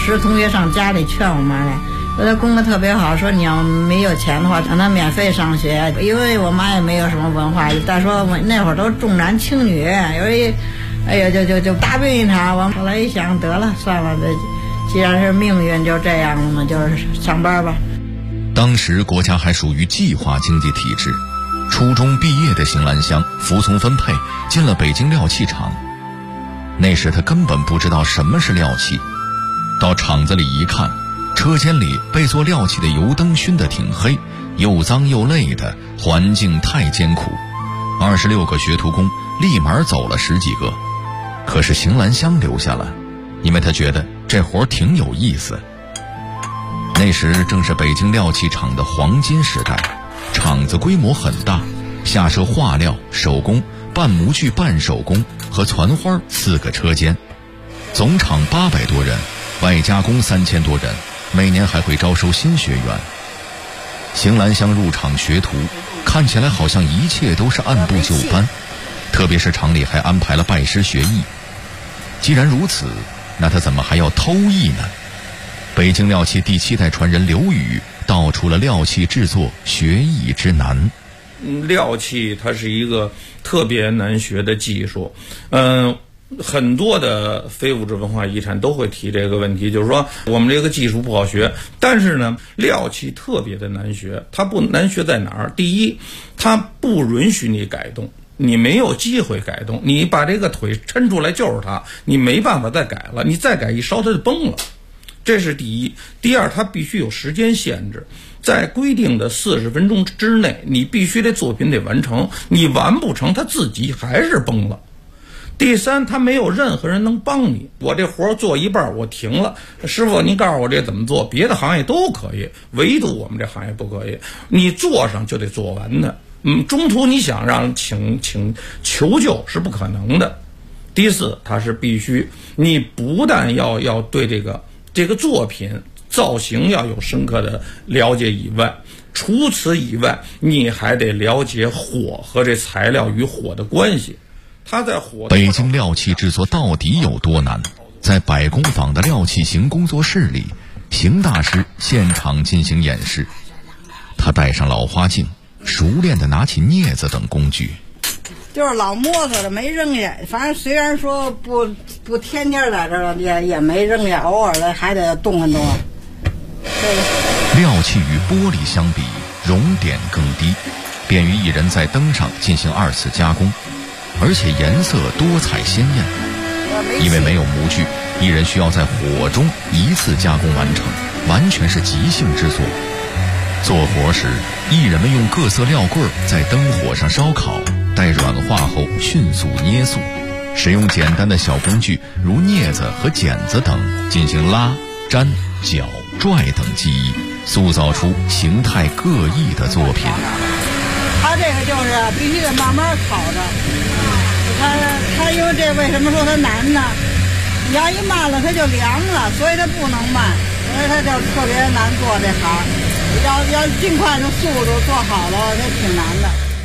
师同学上家里劝我妈了，说她功课特别好，说你要没有钱的话让她免费上学，因为我妈也没有什么文化，再说我那会儿都重男轻女，有一哎呀就大病一场。我后来一想，得了算了，这既然是命运就这样了嘛，就是上班吧。 当时国家还属于计划经济体制，初中毕业的邢兰香服从分配进了北京料器厂。那时他根本不知道什么是料器，到厂子里一看，车间里被做料器的油灯熏得挺黑，又脏又累的，环境太艰苦。26个学徒工立马走了10几个，可是邢兰香留下了，因为他觉得这活挺有意思。那时正是北京料器厂的黄金时代，厂子规模很大，下设化料、手工、半模具半手工和攒花4个车间，总厂800多人，外加工3000多人，每年还会招收新学员。邢兰香入厂学徒，看起来好像一切都是按部就班，特别是厂里还安排了拜师学艺。既然如此，那他怎么还要偷艺呢？北京料器第7代传人刘宇道出了料器制作学艺之难。 料器它是一个特别难学的技术，很多的非物质文化遗产都会提这个问题，就是说我们这个技术不好学，但是呢，料器特别的难学。它不难学在哪儿？第一，它不允许你改动，你没有机会改动，你把这个腿抻出来就是它，你没办法再改了，你再改一烧它就崩了。这是第一。第二，它必须有时间限制，在规定的40分钟之内，你必须这作品得完成，你完不成，它自己还是崩了。第三，他没有任何人能帮你，我这活做一半我停了，师傅您告诉我这怎么做，别的行业都可以，唯独我们这行业不可以，你做上就得做完的，中途你想让请求救是不可能的。第四，它是必须你不但要对这个作品造型要有深刻的了解以外，除此以外你还得了解火和这材料与火的关系。它在火北京料器制作到底有多难？在百工坊的料器型工作室里，邢大师现场进行演示。他戴上老花镜，熟练地拿起镊子等工具， 就是老摸索着没扔下，反正虽然说不天天在这儿也没扔下，偶尔的还得动动。 料器与玻璃相比，熔点更低，便于艺人在灯上进行2次加工，而且颜色多彩鲜艳。因为没有模具，艺人需要在火中1次加工完成，完全是即兴制作。做活时，艺人们用各色料棍在灯火上烧烤，待软化后迅速捏塑，使用简单的小工具如镊子和剪子等进行拉、粘、绞、拽等技艺，塑造出形态各异的作品。 它这个就是必须得慢慢烤着，它因为这为什么说它难呢？你要一慢了它就凉了，所以它不能慢，所以它就特别难做这行。要尽快的速度做好了，它挺难的。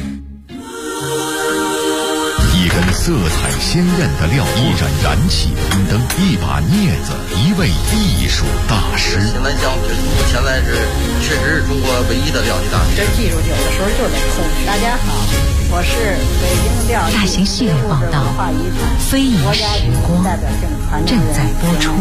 一根色彩鲜艳的料，一盏燃起的灯灯，一把镊子，一位艺术大师。 邢兰香现在确实是中国唯一的料理大师。 这技术有的时候就得控制。大家好，我是北京料理大型系列报道《非遗时光》正在播出。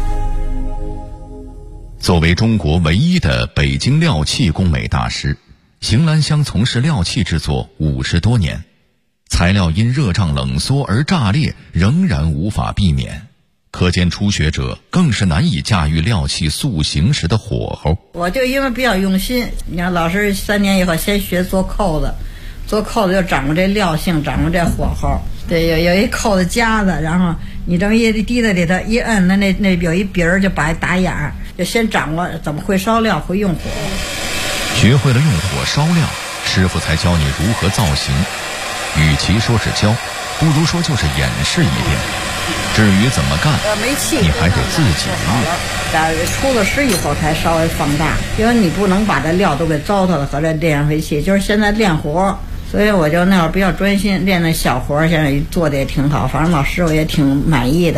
作为中国唯一的北京料器工美大师，邢兰香从事料器制作50多年，材料因热胀冷缩而炸裂仍然无法避免，可见初学者更是难以驾驭料器塑形时的火候。 我就因为比较用心，你看老师3年以后先学做扣子，做扣子就掌握这料性，掌握这火候。对，有一扣子夹子，然后你这么一滴在里头一摁，那有一鼻儿就把打眼儿，就先掌握怎么会烧料，会用火。 学会了用火烧料，师傅才教你如何造型。与其说是教，不如说就是演示一遍。至于怎么干，你还得自己练。 出了师以后才稍微放大，因为你不能把这料都给糟蹋了和这练回去。就是现在练活，所以我就那会儿比较专心练那小活，现在做的也挺好，反正老师傅也挺满意的。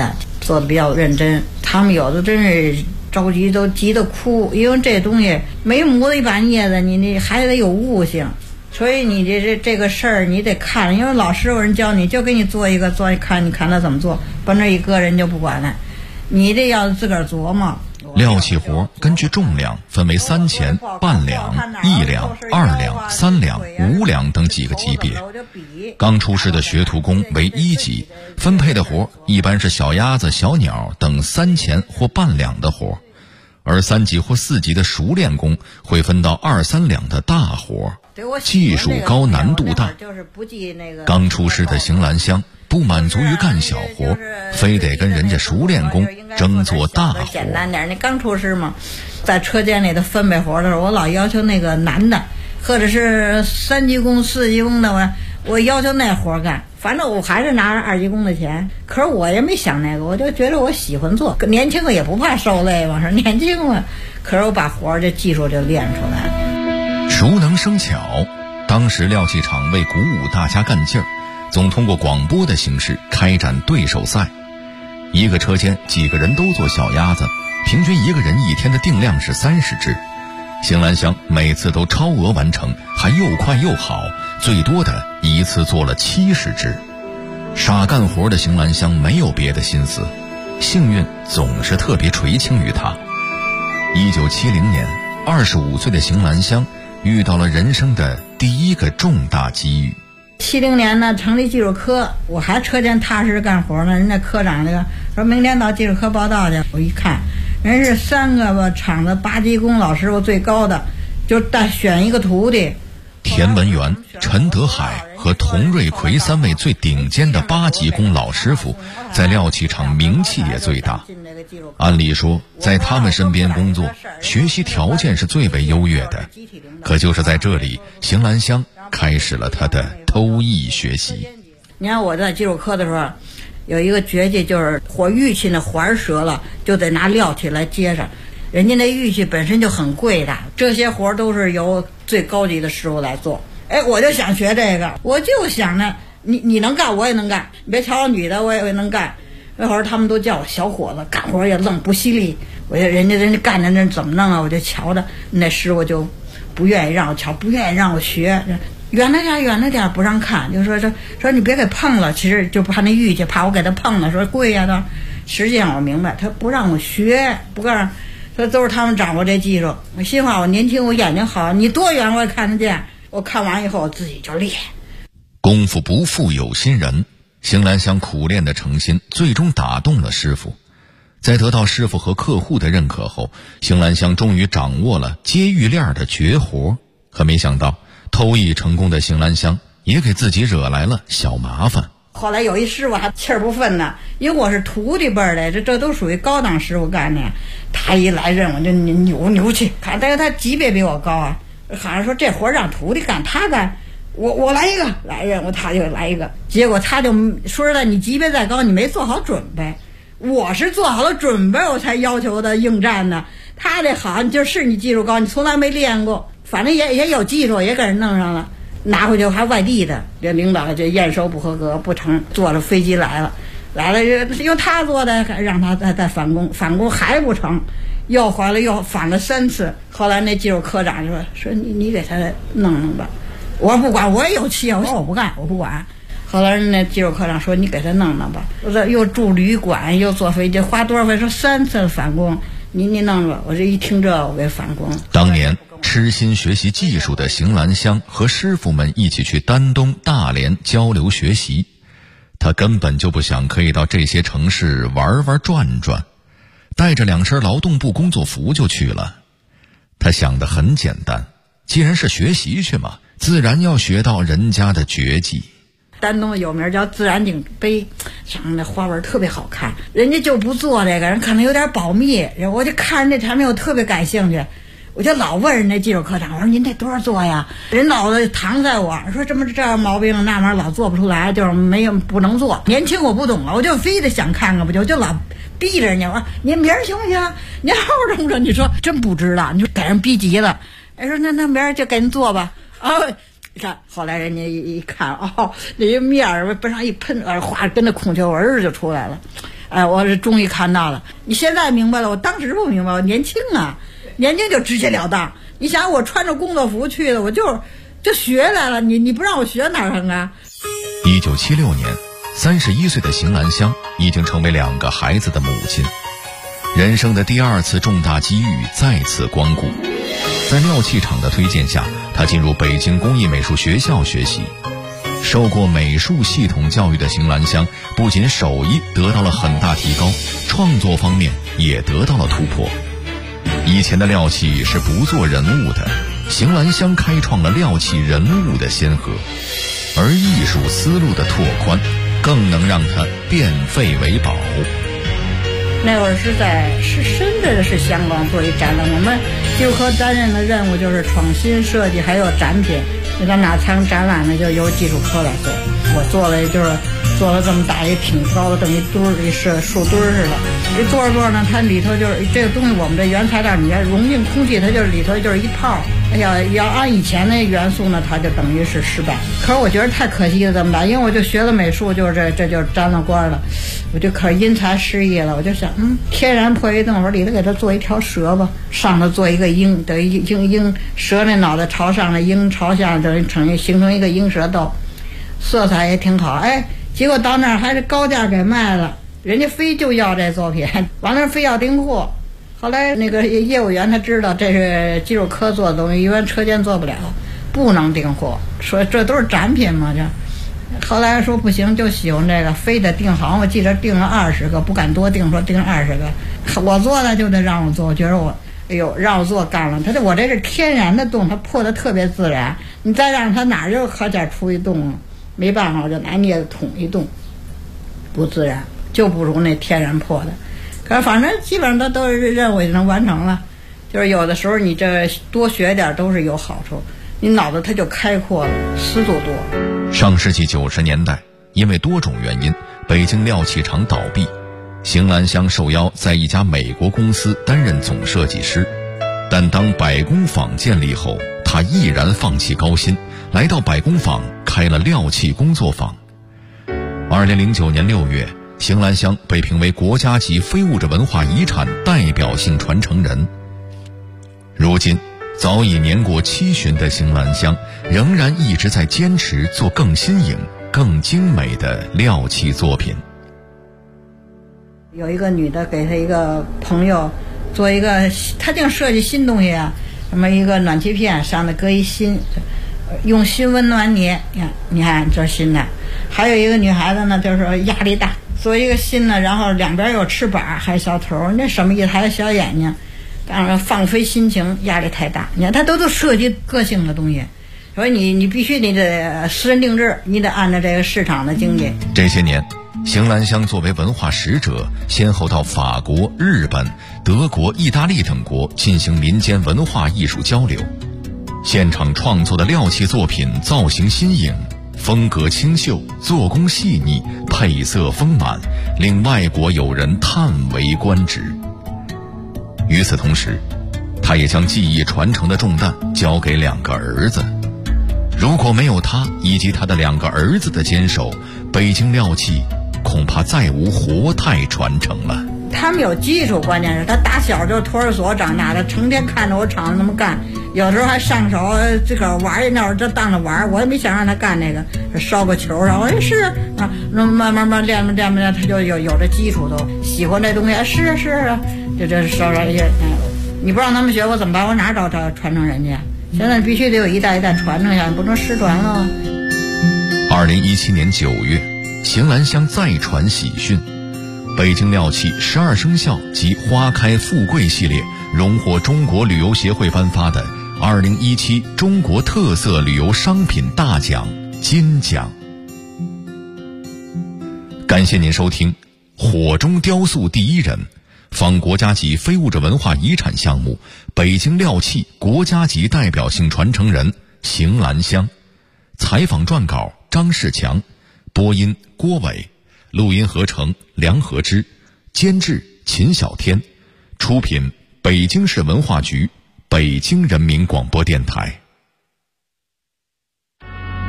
做的比较认真。他们有的真是着急，都急得哭，因为这东西没母的一把镊子，你还得有悟性。所以你这个事儿你得看，因为老师有人教你，就给你做一个，你看他怎么做，把那一搁人就不管了，你这要自个儿琢磨。 料器活根据重量分为3钱、半两、1两、2两、3两、5两等几个级别。刚出师的学徒工为1级，分配的活一般是小鸭子、小鸟等3钱或半两的活，而3级或4级的熟练工会分到2、3两的大活，技术高难度大。刚出师的邢兰香不满足于干小活，非得跟人家熟练工争做大活。 简单点，你刚出师嘛，在车间里头分配活的时候，我老要求那个男的，或者是3级工、4级工的，我要求那活干。反正我还是拿着2级工的钱，可是我也没想那个，我就觉得我喜欢做，年轻个也不怕受累嘛，是年轻嘛。可是我把活这技术就练出来了。 熟能生巧，当时料器厂为鼓舞大家干劲儿，总通过广播的形式开展对手赛。一个车间几个人都做小鸭子，平均一个人一天的定量是30只。邢兰香每次都超额完成，还又快又好，最多的一次做了70只。傻干活的邢兰香没有别的心思，幸运总是特别垂青于她。1970年，25岁的邢兰香遇到了人生的第一个重大机遇。 70年呢，成立技术科，我还车间踏实干活呢。人家科长这个说明天到技术科报道去，我一看，人是3个厂子8级工老师傅最高的，就再选一个徒弟。 田文元、陈德海和童瑞奎3位最顶尖的8级工老师傅，在料器厂名气也最大。按理说，在他们身边工作，学习条件是最为优越的。可就是在这里，邢兰香开始了他的偷艺学习。 你看我在技术科的时候，有一个绝技，就是火玉器那环折了，就得拿料器来接上。人家那玉器本身就很贵的，这些活都是由最高级的师傅来做。我就想学这个，我就想着你能干我也能干，你别瞧我女的我也能干。那会儿他们都叫我小伙子，干活也愣不犀利。我就人家干着那怎么弄啊，我就瞧着那师傅就不愿意让我瞧，不愿意让我学，远了点不让看，就说你别给碰了。其实就怕那玉器，怕我给他碰了，说贵呀都。实际上我明白，他不让我学，不告诉说都是他们掌握这技术。我心话，我年轻，我眼睛好，你多远我也看得见。我看完以后我自己就练。 功夫不负有心人，邢兰香苦练的诚心最终打动了师傅。在得到师傅和客户的认可后，邢兰香终于掌握了接玉链的绝活。可没想到，偷艺成功的邢兰香也给自己惹来了小麻烦。 后来有一师傅还气儿不愤呢，因为我是徒弟辈儿的，这都属于高档师傅干的。他一来任我就牛气，看但是他级别比我高啊，好像说这活让徒弟干，他干，我来一个来任务，他就来一个。结果他就说实在，你级别再高，你没做好准备。我是做好了准备，我才要求的应战的。他这好像就是你技术高，你从来没练过，反正也有技术，也给人弄上了。拿回去还外地的，这领导这验收不合格，不成，坐着飞机来了，因为他做的，让他再返工还不成，又回来又返了3次。后来那技术科长说你给他弄吧，我说不管，我也有气，我说我不干，我不管。后来那技术科长说你给他弄吧，我说又住旅馆又坐飞机，花多少费？说3次返工，你弄吧。我这一听这，我给返工。 当年痴心学习技术的邢兰香和师傅们一起去丹东、大连交流学习，他根本就不想可以到这些城市玩转转，带着2身劳动部工作服就去了。他想得很简单，既然是学习去嘛，自然要学到人家的绝技。 丹东有名叫自然景碑，上面的花纹特别好看，人家就不做这个，人可能有点保密。我就看这产品，我特别感兴趣，我就老问人家技术科长，我说您这多少做呀？人老子搪塞我说这样毛病那玩意儿老做不出来，就是不能做。年轻我不懂了，我就非得想看看，不就老逼着人家，我说您明儿行不行？您好这么着，你说真不知道，你说给人逼急了。说那明儿就给您做吧。你看，后来人家一看，那一面儿不上一喷，哗，跟那孔雀纹就出来了。 我是终于看到了。你现在明白了，我当时不明白，我年轻啊，年轻就直截了当。你想我穿着工作服去的，我就学来了，你不让我学哪成啊 ？1976年，31岁的邢兰香已经成为2个孩子的母亲，人生的第2次重大机遇再次光顾。在廖气场的推荐下，她进入北京工艺美术学校学习。受过美术系统教育的邢兰香不仅手艺得到了很大提高，创作方面也得到了突破。以前的廖气是不做人物的，邢兰香开创了廖气人物的先河，而艺术思路的拓宽更能让它变废为宝。 那会儿是深圳是香港做一展览，我们技术科担任的任务就是创新设计还有展品，你到哪参展览呢，就由技术科来做。我做了这么大一挺高的，等于墩儿一树墩儿似的。一做着做着呢，它里头就是这个东西，我们这原材料你要融进空气，它就是里头就是一泡。要按以前那元素呢，它就等于是失败。可是我觉得太可惜了，这么大，因为我就学了美术，就是这就沾了光了，我就可因材施艺了。我就想，天然破一洞，我说里头给它做一条蛇吧，上头做一个鹰，等于鹰蛇那脑袋朝上，那鹰朝下，等于形成一个鹰蛇斗，色彩也挺好。结果到那儿还是高价给卖了，人家非就要这作品，完了非要订货。后来那个业务员他知道这是技术科做的东西，一般车间做不了，不能订货，说这都是展品嘛。这后来说不行，就喜欢这个，非得订，好像我记得订了20个，不敢多订，说订20个，我做的就得让我做，我觉得让我做干了。我这是天然的洞，它破的特别自然，你再让它哪就可点出一洞了，没办法，我就拿镊子捅一洞，不自然，就不如那天然破的。可是反正基本上都是任务也能完成了，就是有的时候你这多学点都是有好处，你脑子它就开阔了，思路多。 上世纪90年代，因为多种原因，北京廖气厂倒闭，邢兰香受邀在一家美国公司担任总设计师。但当百工坊建立后，他毅然放弃高薪，来到百工坊开了廖气工作坊。2009年6月，邢兰香被评为国家级非物质文化遗产代表性传承人。如今早已年过70的邢兰香仍然一直在坚持做更新颖更精美的廖气作品。 有一个女的给她一个朋友做一个，她净设计新东西啊，什么一个暖气片上头搁一心，用心温暖你，你看这心的。还有一个女孩子呢，就是说压力大，做一个心呢，然后两边有翅膀还有小头，那什么意思？还有小眼睛，当然放飞心情，压力太大。你看他都涉及个性的东西，所以你必须你得私人定制，你得按照这个市场的经济。 这些年，邢兰香作为文化使者，先后到法国、日本、德国、意大利等国进行民间文化艺术交流。现场创作的廖气作品造型新颖，风格清秀，做工细腻，配色丰满，令外国友人叹为观止。与此同时，他也将技艺传承的重担交给2个儿子。如果没有他以及他的2个儿子的坚守，北京廖气恐怕再无活态传承了。 他们有技术，关键是他打小就托儿所长大的，成天看着我厂子那么干，有时候还上手自个儿玩，那会儿就当着玩，我也没想让他干那个，烧个球上，我说是啊，那慢慢练，他就有这基础，都喜欢这东西，是啊，就这烧一些，你不让他们学，我怎么办？我哪找传承人家？现在必须得有一代一代传承下，不能失传了。 2017年9月，邢兰香再传喜讯。北京廖气12生肖及花开富贵系列荣获中国旅游协会颁发的2017中国特色旅游商品大奖金奖。感谢您收听火中雕塑第一人，仿国家级非物质文化遗产项目北京廖气国家级代表性传承人邢兰香。采访撰稿张世强，播音郭伟，录音合成梁和之，监制秦小天，出品北京市文化局，北京人民广播电台。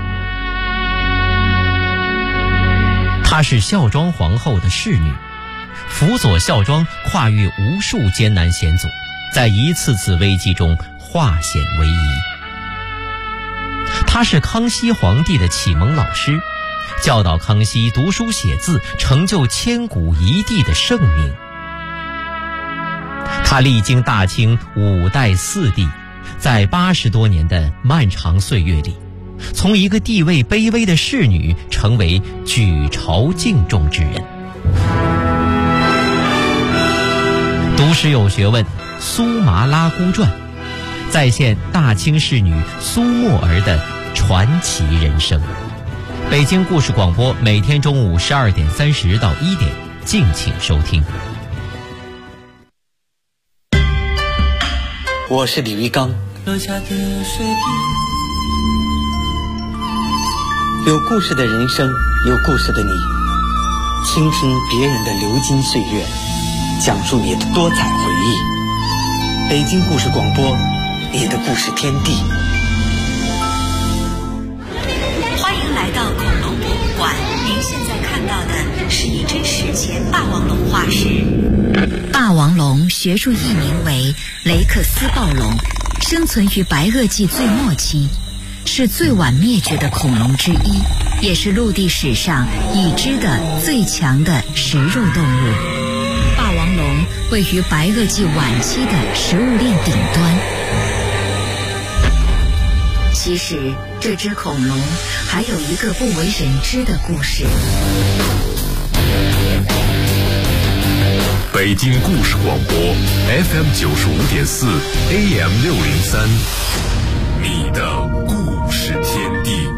她是孝庄皇后的侍女， 辅佐孝庄跨越无数艰难险阻，在一次次危机中化险为夷。他是康熙皇帝的启蒙老师，教导康熙读书写字，成就千古一帝的盛名。他历经大清5代4帝，在80多年的漫长岁月里，从一个地位卑微的侍女成为举朝敬重之人。读史有学问，苏麻拉姑传再现大清侍女苏沫儿的传奇人生。北京故事广播每天中午12点30到1点，敬请收听。 我是李玉刚。 落下的水滴， 有故事的人生，有故事的你，倾听别人的流金岁月，讲述你的多彩回忆。北京故事广播，你的故事天地。 欢迎来到恐龙博物馆，您现在看到的是一只史前霸王龙化石。霸王龙学术译名为雷克斯暴龙，生存于白垩纪最末期，是最晚灭绝的恐龙之一，也是陆地史上已知的最强的食肉动物。霸王龙位于白垩纪晚期的食物链顶端。其实这只恐龙还有一个不为人知的故事。 北京故事广播 FM 95.4 AM 603，你的故事天地。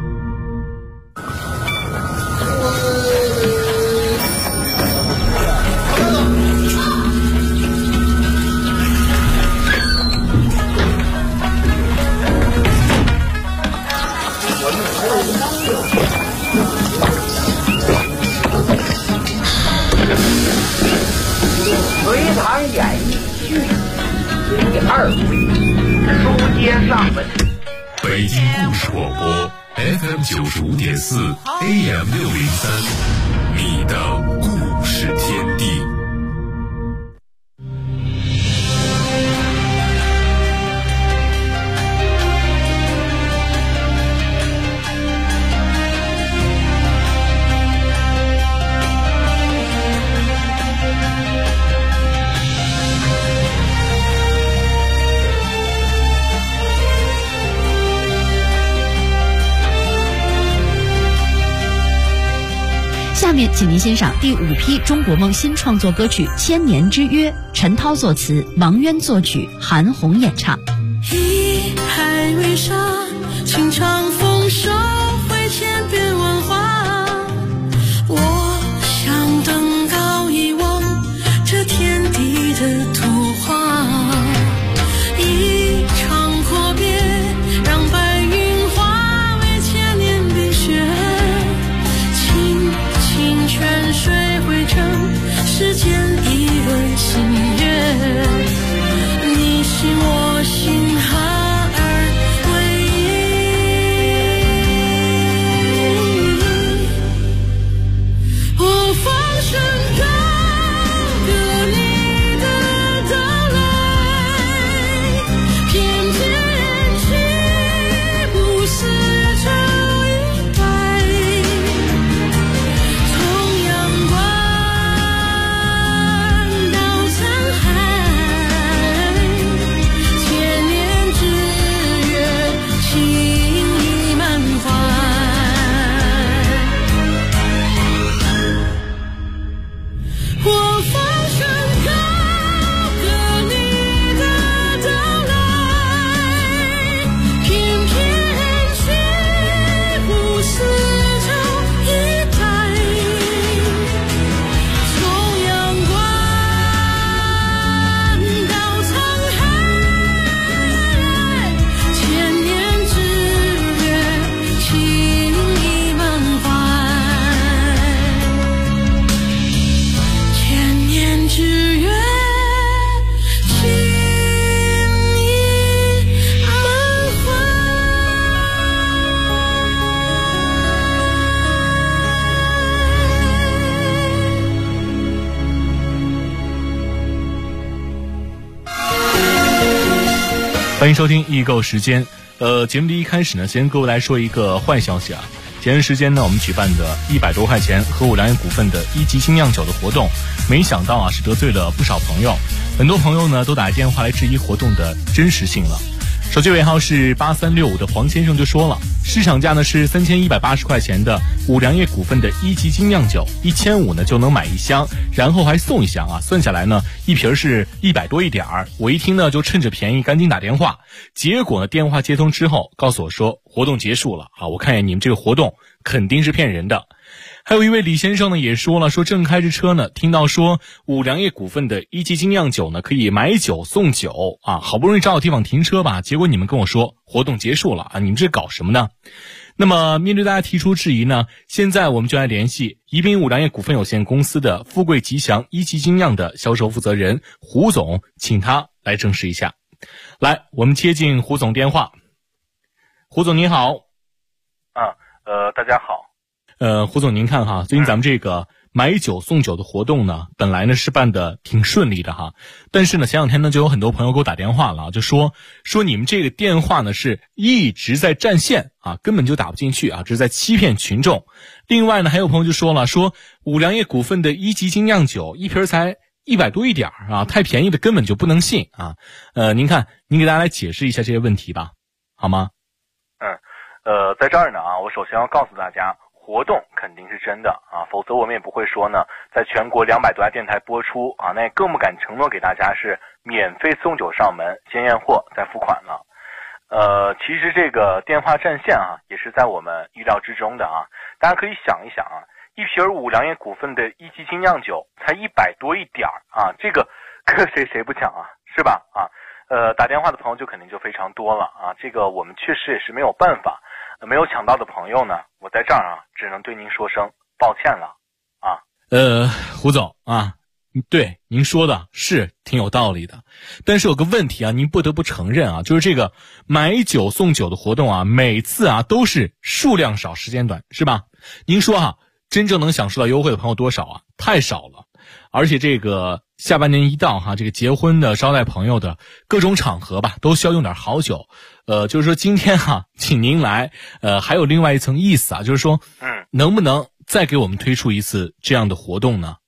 隋唐演义序第2回，书接上文。 北京故事广播 FM 95.4 AM 603，你的故事天地。 下面请您欣赏第5批中国梦新创作歌曲《千年之约》，陈涛作词，王渊作曲，韩红演唱。 一海为沙，情长风收回千变万化。我想登高一望这天地的图画，一场阔别让白云化为千年冰雪，泉水汇成世间一轮新月，你心我心合而为一。 欢迎收听易购时间。节目的一开始呢，先跟各位来说一个坏消息啊。前段时间呢，我们举办的100多块钱和五粮液股份的1级精酿酒的活动，没想到啊是得罪了不少朋友，很多朋友呢都打电话来质疑活动的真实性了。手机尾号是8365的黄先生就说了，市场价呢是3180块钱的五粮液股份的1级精酿酒，1500呢就能买1箱，然后还送1箱啊，算下来呢一瓶是100多一点儿。我一听呢就趁着便宜赶紧打电话，结果呢电话接通之后告诉我说活动结束了啊，我看见你们这个活动肯定是骗人的。还有一位李先生呢也说了，说正开着车呢，听到说五粮液股份的1级精酿酒呢可以买酒送酒啊，好不容易找到地方停车吧，结果你们跟我说活动结束了啊，你们这搞什么呢？那么面对大家提出质疑呢，现在我们就来联系宜宾五粮液股份有限公司的富贵吉祥1级精酿的销售负责人胡总，请他来证实一下。来，我们接进胡总电话。胡总您好。 大家好。 胡总您看哈，最近咱们这个买酒送酒的活动呢，本来呢是办的挺顺利的哈，但是呢前两天呢就有很多朋友给我打电话了，就说你们这个电话呢是一直在占线啊，根本就打不进去啊，这是在欺骗群众。另外呢还有朋友就说了，说五粮液股份的1级精酿酒一瓶才100多一点啊，太便宜的根本就不能信啊。您看您给大家来解释一下这些问题吧，好吗？ 在这儿呢啊，我首先要告诉大家，活动肯定是真的啊，否则我们也不会说呢，在全国200多家电台播出啊，那也更不敢承诺给大家是免费送酒上门，先验货再付款了。其实这个电话占线啊，也是在我们意料之中的啊。大家可以想一想啊，一瓶五粮液股份的1级精酿酒才100多一点啊，这个谁不抢啊，是吧？啊，打电话的朋友就肯定就非常多了啊，这个我们确实也是没有办法。没有抢到的朋友呢，我在这儿啊，只能对您说声抱歉了啊。 胡总啊，对您说的是挺有道理的，但是有个问题啊，您不得不承认啊，就是这个买酒送酒的活动啊，每次啊都是数量少时间短，是吧？您说哈，真正能享受到优惠的朋友多少啊？太少了。而且这个下半年一到哈，这个结婚的、招待朋友的各种场合吧，都需要用点好酒。就是说今天哈，请您来，还有另外一层意思啊，就是说，能不能再给我们推出一次这样的活动呢？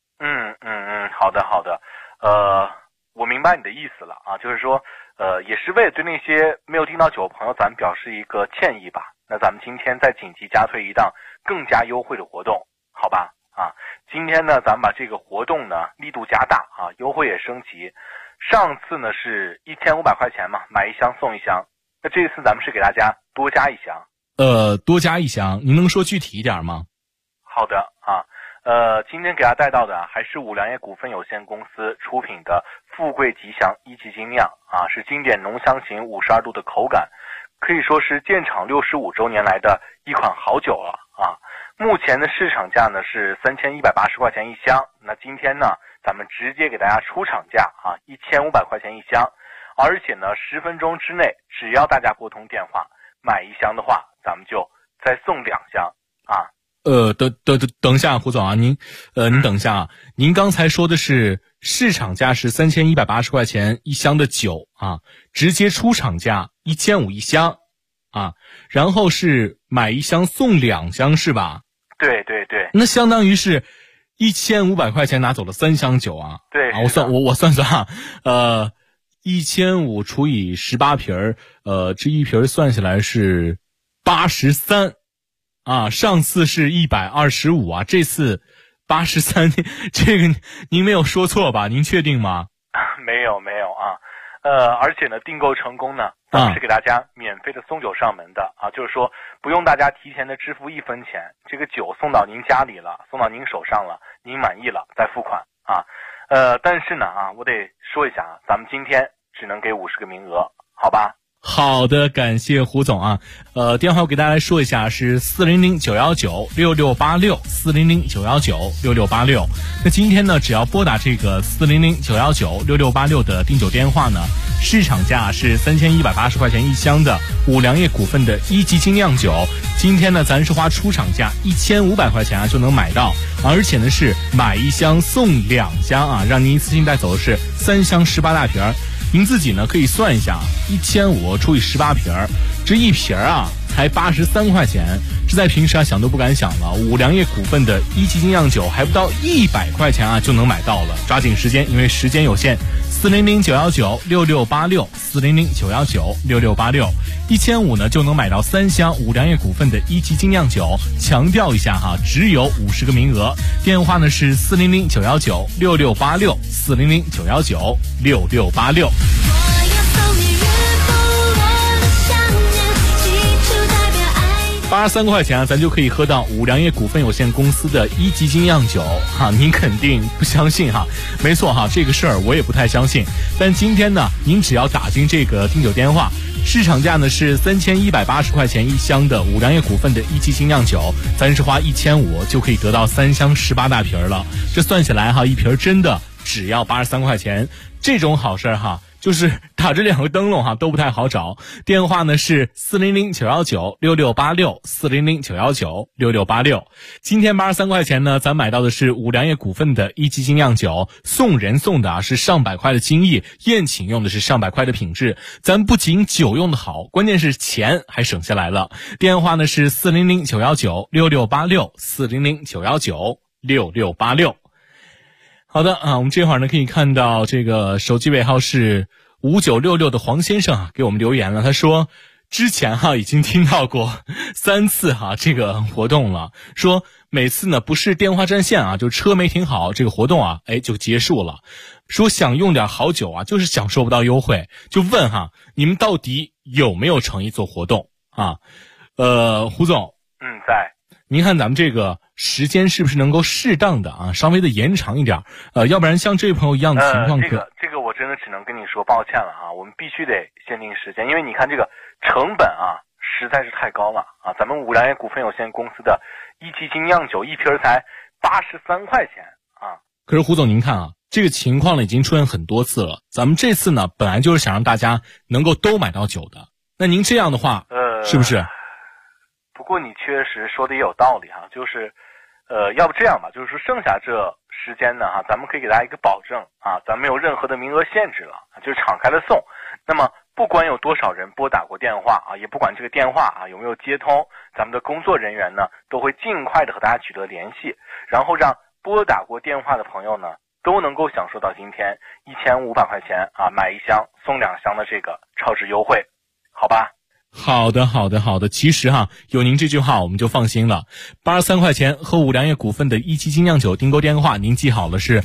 好的，我明白你的意思了啊，就是说，也是为了对那些没有订到酒的朋友，咱们表示一个歉意吧。那咱们今天再紧急加推一档更加优惠的活动，好吧？啊，今天呢，咱们把这个活动呢力度加大啊，优惠也升级。上次呢是1500块钱嘛，买1箱送1箱。那这次咱们是给大家多加1箱。 多加1箱，您能说具体一点吗？ 好的啊，今天给大家带到的还是五粮液股份有限公司出品的富贵吉祥1级精酿啊，是经典浓香型52度的口感，可以说是建厂65周年来的一款好酒了啊。目前的市场价呢是3180块钱1箱，那今天呢咱们直接给大家出厂价啊，1500块钱1箱，而且呢10分钟之内，只要大家拨通电话买1箱的话，咱们就再送2箱啊。 等一下，胡总啊，您等一下啊，您刚才说的是市场价是3180块钱1箱的酒啊，直接出厂价1500一箱啊，然后是买1箱送2箱是吧？ 对， 那相当于是1500块钱拿走了3箱酒啊。 对啊，我算啊，1500除以18瓶这一瓶算下来是83啊，上次是125啊，这次83，这个您没有说错吧？您确定吗？ 没有啊。而且呢，订购成功呢，咱们是给大家免费的送酒上门的啊，就是说不用大家提前的支付1分钱，这个酒送到您家里了，送到您手上了，您满意了再付款啊。但是呢啊，我得说一下啊，咱们今天只能给50个名额，好吧？ 好的，感谢胡总啊。电话我给大家来说一下，是400-919-6686，400-919-6686。那今天呢，只要拨打这个400-919-6686的订酒电话呢，市场价是3180块钱1箱的五粮液股份的1级精酿酒。今天呢，咱是花出厂价1500块钱啊就能买到，而且呢是买1箱送2箱啊，让您一次性带走的是3箱18大瓶。 您自己呢可以算一下，1500除以18瓶，这一瓶啊才83块钱，这在平时啊想都不敢想了。五粮液股份的一级精酿酒还不到100块钱啊就能买到了，抓紧时间，因为时间有限。400-919-6686，400-919-6686，1500呢就能买到3箱五粮液股份的一级精酿酒。强调一下哈，只有50个名额。电话呢是400-919-6686，400-919-6686。83块钱啊，咱就可以喝到五粮液股份有限公司的一级精酿酒哈，您肯定不相信哈？没错哈，这个事儿我也不太相信。但今天呢，您只要打进这个订酒电话，市场价呢是3180块钱一箱的五粮液股份的一级精酿酒，咱是花1500就可以得到3箱18大瓶了。这算起来哈，一瓶真的只要83块钱，这种好事哈。就是打这2个灯笼哈都不太好找，电话呢是400-919-6686，400-919-6686。今天83块钱呢，咱买到的是五粮液股份的一级精酿酒，送人送的啊是上百块的精益，宴请用的是上百块的品质，咱不仅酒用的好，关键是钱还省下来了。电话呢是400-919-6686，400-919-6686。好的啊，我们这会儿呢可以看到这个手机尾号是5966的黄先生啊给我们留言了，他说之前哈已经听到过3次哈这个活动了，说每次呢不是电话占线啊，就车没停好，这个活动啊就结束了。说想用点好酒啊，就是享受不到优惠，就问哈你们到底有没有诚意做活动啊？胡总， 在。 您看咱们这个时间是不是能够适当的啊，稍微的延长一点？要不然像这位朋友一样的情况， 这个我真的只能跟你说抱歉了啊，我们必须得限定时间，因为你看这个成本啊实在是太高了啊。咱们五粮液股份有限公司的一级精酿酒一瓶才83块钱啊。 可是胡总您看啊，这个情况呢已经出现很多次了，咱们这次呢本来就是想让大家能够都买到酒的，那您这样的话是不是？ 不过你确实说的也有道理哈，就是要不这样吧，就是说剩下这时间呢哈，咱们可以给大家一个保证啊，咱没有任何的名额限制了，就是敞开了送。那么不管有多少人拨打过电话啊，也不管这个电话啊有没有接通，咱们的工作人员呢都会尽快的和大家取得联系，然后让拨打过电话的朋友呢都能够享受到今天1500块钱啊买1箱送2箱的这个超值优惠，好吧？ 好的，其实哈，有您这句话我们就放心了。83块钱和五粮液股份的一级精酿酒订购电话，您记好了是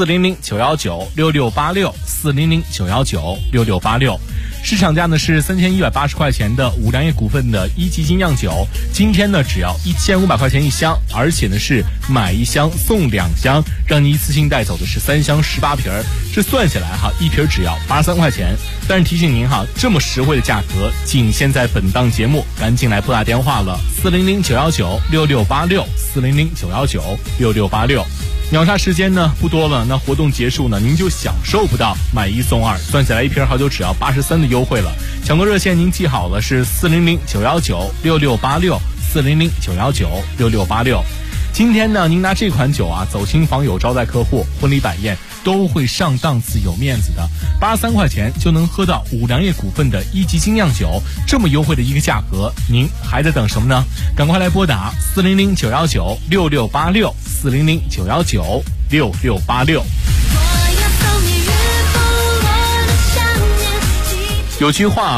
400-919-6686，400-919-6686。市场价呢是3180块钱的五粮液股份的一级精酿酒，今天呢只要1500块钱一箱，而且呢是买1箱送2箱，让您一次性带走的是3箱18瓶，这算下来哈，一瓶只要83块钱。但是提醒您哈，这么实惠的价格仅限在本档节目，赶紧来拨打电话了，400-919-6686，400-919-6686。秒杀时间呢不多了，那活动结束呢，您就享受不到买1送2，算下来一瓶好酒只要83的优惠了。抢购热线您记好了是400-919-6686，400-919-6686。今天呢，您拿这款酒啊走亲访友、招待客户、婚礼摆宴都会上档次、有面子的。83块钱就能喝到五粮液股份的一级精酿酒，这么优惠的一个价格，您还在等什么呢？赶快来拨打400-919-6686，400-919-6686。有句话